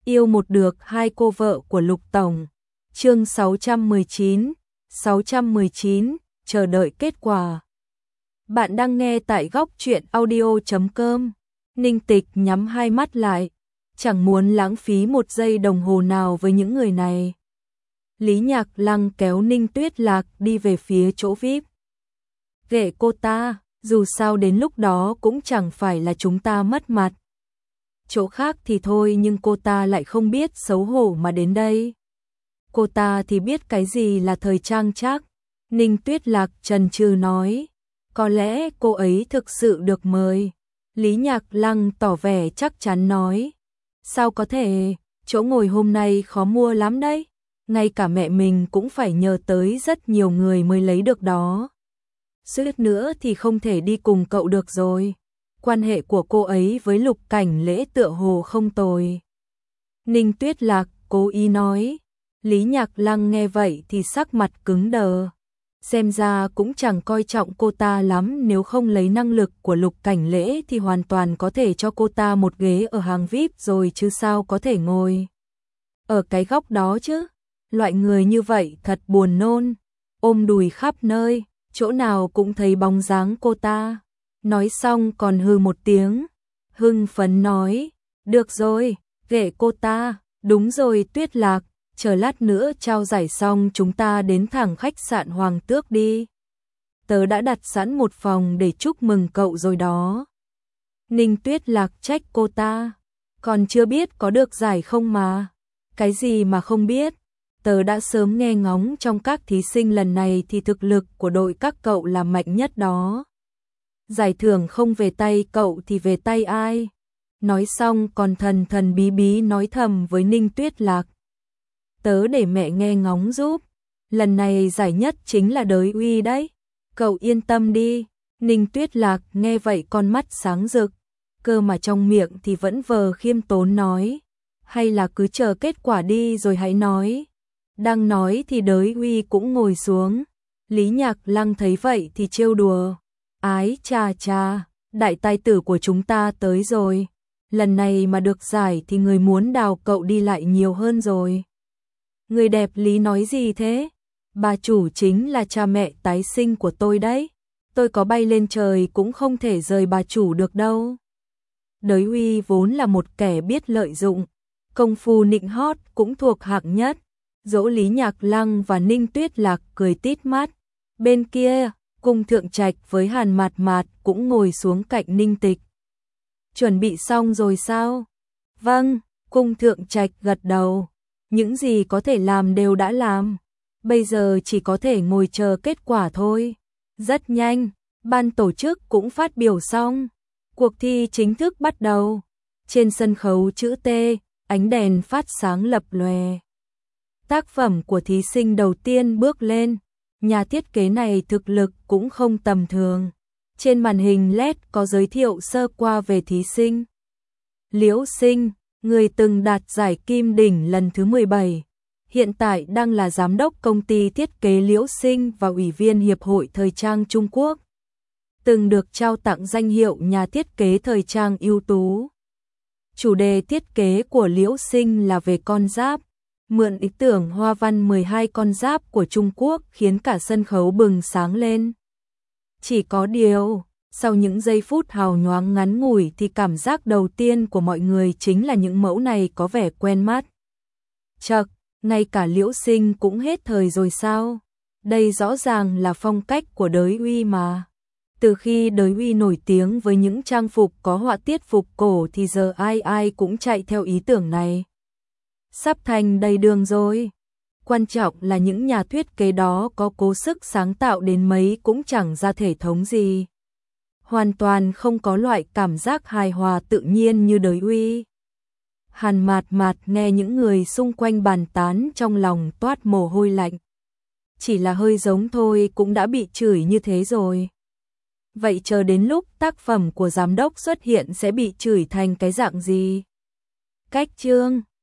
Yêu một được hai cô vợ của Lục Tổng. Chương 619, chờ đợi kết quả. Bạn đang nghe tại góc truyện audio.com. Ninh Tịch nhắm hai mắt lại, chẳng muốn lãng phí một giây đồng hồ nào với những người này. Lý Nhạc Lăng kéo Ninh Tuyết Lạc đi về phía chỗ VIP. Ghệ cô ta, dù sao đến lúc đó cũng chẳng phải là chúng ta mất mặt. Chỗ khác thì thôi, nhưng cô ta lại không biết xấu hổ mà đến đây. Cô ta thì biết cái gì là thời trang chắc. Ninh Tuyết Lạc chần chừ nói, có lẽ cô ấy thực sự được mời. Lý Nhạc Lăng tỏ vẻ chắc chắn nói, sao có thể, chỗ ngồi hôm nay khó mua lắm đấy. Ngay cả mẹ mình cũng phải nhờ tới rất nhiều người mới lấy được đó. Suýt nữa thì không thể đi cùng cậu được rồi. Quan hệ của cô ấy với Lục Cảnh Lễ tựa hồ không tồi. Ninh Tuyết Lạc cố ý nói. Lý Nhạc Lăng nghe vậy thì sắc mặt cứng đờ. Xem ra cũng chẳng coi trọng cô ta lắm, nếu không lấy năng lực của Lục Cảnh Lễ thì hoàn toàn có thể cho cô ta một ghế ở hàng VIP rồi chứ sao có thể ngồi ở cái góc đó chứ. Loại người như vậy thật buồn nôn, ôm đùi khắp nơi, chỗ nào cũng thấy bóng dáng cô ta. Nói xong còn hừ một tiếng, hưng phấn nói, được rồi, ghệ cô ta, đúng rồi Tuyết Lạc, chờ lát nữa trao giải xong chúng ta đến thẳng khách sạn Hoàng Tước đi. Tớ đã đặt sẵn một phòng để chúc mừng cậu rồi đó. Ninh Tuyết Lạc trách cô ta, còn chưa biết có được giải không mà. Cái gì mà không biết, tớ đã sớm nghe ngóng trong các thí sinh lần này thì thực lực của đội các cậu là mạnh nhất đó. Giải thưởng không về tay cậu thì về tay ai? Nói xong còn thần thần bí bí nói thầm với Ninh Tuyết Lạc. Tớ để mẹ nghe ngóng giúp. Lần này giải nhất chính là Đới Uy đấy. Cậu yên tâm đi. Ninh Tuyết Lạc nghe vậy con mắt sáng rực. Cơ mà trong miệng thì vẫn vờ khiêm tốn nói. Hay là cứ chờ kết quả đi rồi hãy nói. Đang nói thì Đới Uy cũng ngồi xuống. Lý Nhạc Lăng thấy vậy thì trêu đùa. Ái chà chà, đại tài tử của chúng ta tới rồi. Lần này mà được giải thì người muốn đào cậu đi lại nhiều hơn rồi. Người đẹp Lý nói gì thế? Bà chủ chính là cha mẹ tái sinh của tôi đấy. Tôi có bay lên trời cũng không thể rời bà chủ được đâu. Đới Uy vốn là một kẻ biết lợi dụng. Công phu nịnh hót cũng thuộc hạng nhất. Dỗ Lý Nhạc Lăng và Ninh Tuyết Lạc cười tít mắt. Bên kia, Cung Thượng Trạch với Hàn Mạt Mạt cũng ngồi xuống cạnh Ninh Tịch. Chuẩn bị xong rồi sao? Vâng, Cung Thượng Trạch gật đầu. Những gì có thể làm đều đã làm. Bây giờ chỉ có thể ngồi chờ kết quả thôi. Rất nhanh, ban tổ chức cũng phát biểu xong. Cuộc thi chính thức bắt đầu. Trên sân khấu chữ T, ánh đèn phát sáng lập lòe. Tác phẩm của thí sinh đầu tiên bước lên. Nhà thiết kế này thực lực cũng không tầm thường. Trên màn hình LED có giới thiệu sơ qua về thí sinh. Liễu Sinh, người từng đạt giải Kim Đỉnh lần thứ 17. Hiện tại đang là giám đốc công ty thiết kế Liễu Sinh và ủy viên Hiệp hội Thời trang Trung Quốc. Từng được trao tặng danh hiệu nhà thiết kế thời trang ưu tú. Chủ đề thiết kế của Liễu Sinh là về con giáp. Mượn ý tưởng hoa văn 12 con giáp của Trung Quốc khiến cả sân khấu bừng sáng lên. Chỉ có điều, sau những giây phút hào nhoáng ngắn ngủi thì cảm giác đầu tiên của mọi người chính là những mẫu này có vẻ quen mắt. Chậc, ngay cả Liễu Sinh cũng hết thời rồi sao? Đây rõ ràng là phong cách của Đới Uy mà. Từ khi Đới Uy nổi tiếng với những trang phục có họa tiết phục cổ thì giờ ai ai cũng chạy theo ý tưởng này. Sắp thành đầy đường rồi. Quan trọng là những nhà thiết kế đó có cố sức sáng tạo đến mấy cũng chẳng ra thể thống gì. Hoàn toàn không có loại cảm giác hài hòa tự nhiên như Đới Uy. Hàn Mạt Mạt nghe những người xung quanh bàn tán trong lòng toát mồ hôi lạnh. Chỉ là hơi giống thôi cũng đã bị chửi như thế rồi. Vậy chờ đến lúc tác phẩm của giám đốc xuất hiện sẽ bị chửi thành cái dạng gì? Cách chương